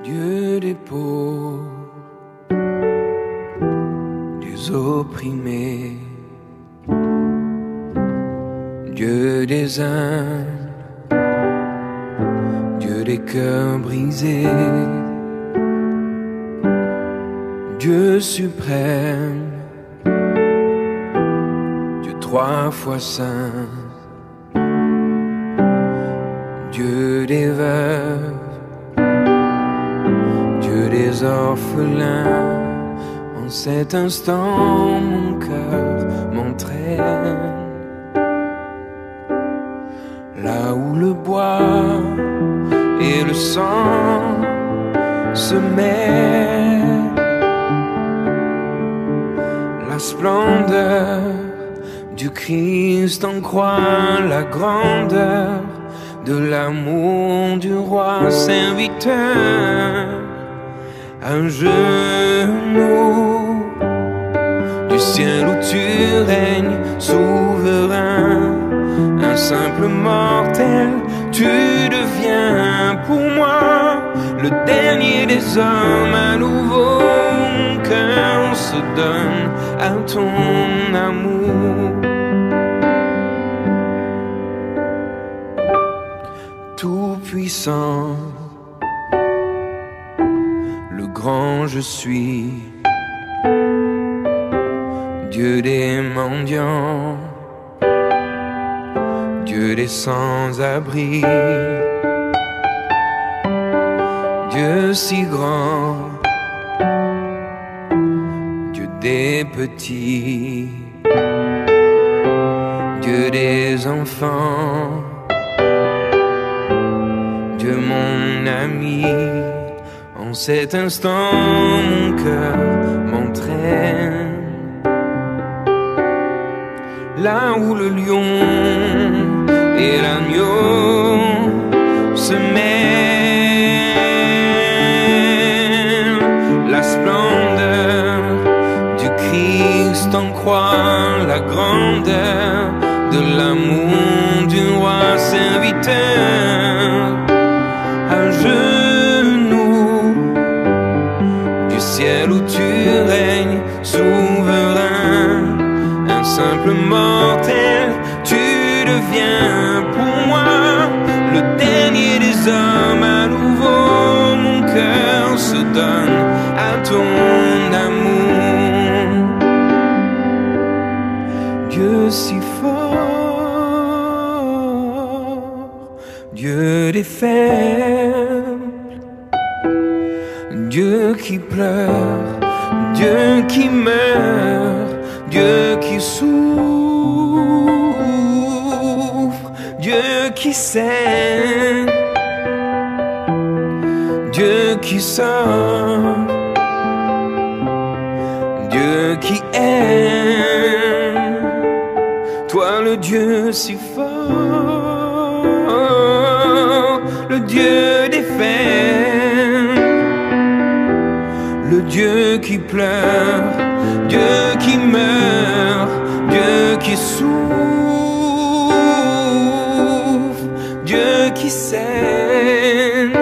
Dieu des pauvres, des opprimés, Dieu des humbles, Dieu des cœurs brisés, Dieu suprême, Dieu trois fois saint, Dieu des veuves, Dieu des orphelins. En cet instant, mon cœur m'entraîne là où le bois et le sang se mêlent. La splendeur du Christ en croix, la grandeur de l'amour du roi serviteur. Un genou du ciel où tu règnes souverain, un simple mortel, tu deviens pour moi le dernier des hommes. À nouveau mon cœur se donne à ton amour. Tout puissant, le grand je suis, Dieu des mendiants, Dieu des sans-abri, Dieu si grand, Dieu des petits, Dieu des enfants, Dieu mon ami. En cet instant, mon cœur m'entraîne là où le lion et l'agneau se mêlent. La splendeur du Christ en croix, la grandeur de l'amour du roi serviteur. Un genou du ciel où tu règnes souverain, un simple mortel, tu deviens pour moi le dernier des hommes. À nouveau mon cœur se donne à ton amour. Dieu si fort, Dieu des faibles, Dieu qui pleure, Dieu qui meurt, Dieu qui souffre, Dieu qui saigne, Dieu qui sauve, Dieu qui aime. Toi le Dieu si fort, le Dieu des faibles, le Dieu qui pleure, Dieu qui meurt, Dieu qui souffre, Dieu qui saigne,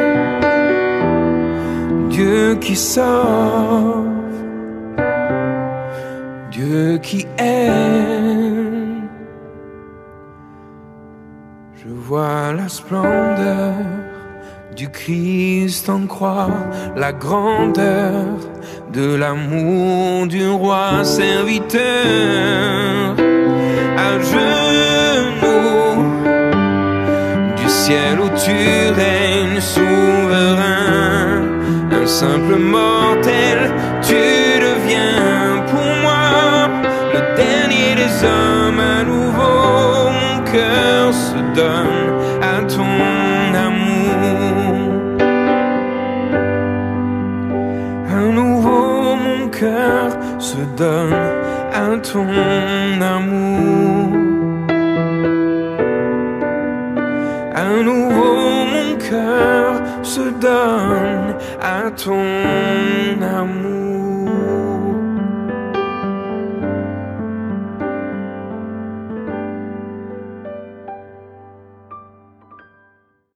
Dieu qui sauve, Dieu qui aime. Je vois la splendeur du Christ en croix, la grandeur de l'amour du roi serviteur. À genoux du ciel où tu règnes souverain, un simple mortel, tu deviens pour moi le dernier des hommes. À nouveau mon cœur se donne à ton amour. À nouveau mon cœur se donne à ton amour. À nouveau mon cœur se donne à ton amour.